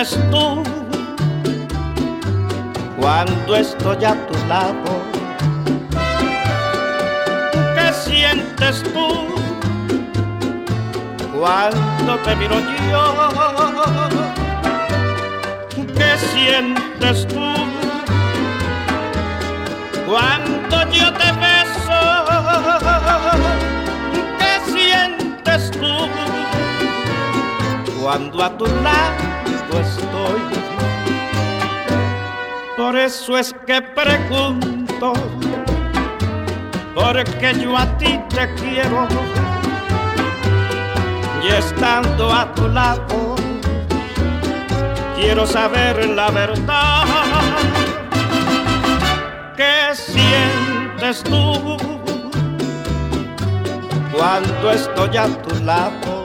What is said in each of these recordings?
sientes tú cuando estoy a tu lado? ¿Qué sientes tú cuando te miro yo? ¿Qué sientes tú cuando yo te beso? ¿Qué sientes tú cuando a tu lado estoy? Por eso es que pregunto, porque yo a ti te quiero, y estando a tu lado quiero saber la verdad. ¿Qué sientes tú cuando estoy a tu lado?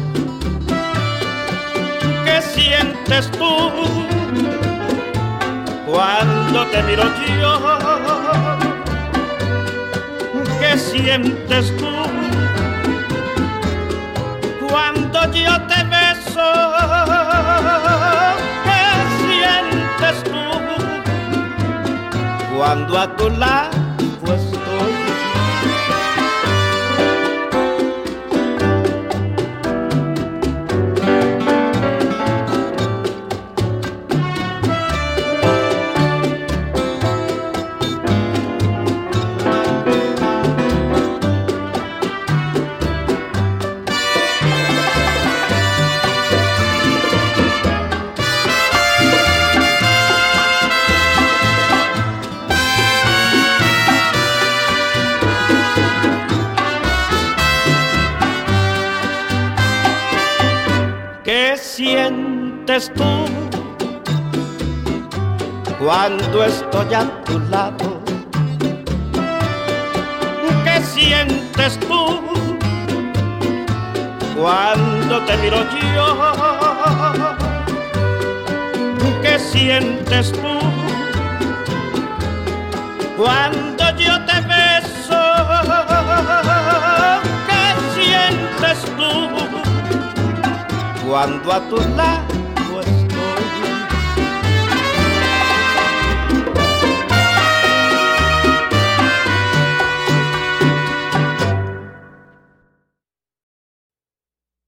¿Qué sientes tú cuando te miro yo? ¿Qué sientes tú cuando yo te beso? ¿Qué sientes tú cuando a tu lado estoy? ¿Qué sientes tú cuando estoy a tu lado? ¿Qué sientes tú cuando te miro yo? ¿Qué sientes tú cuando yo te beso? ¿Qué sientes tú cuando a tu lado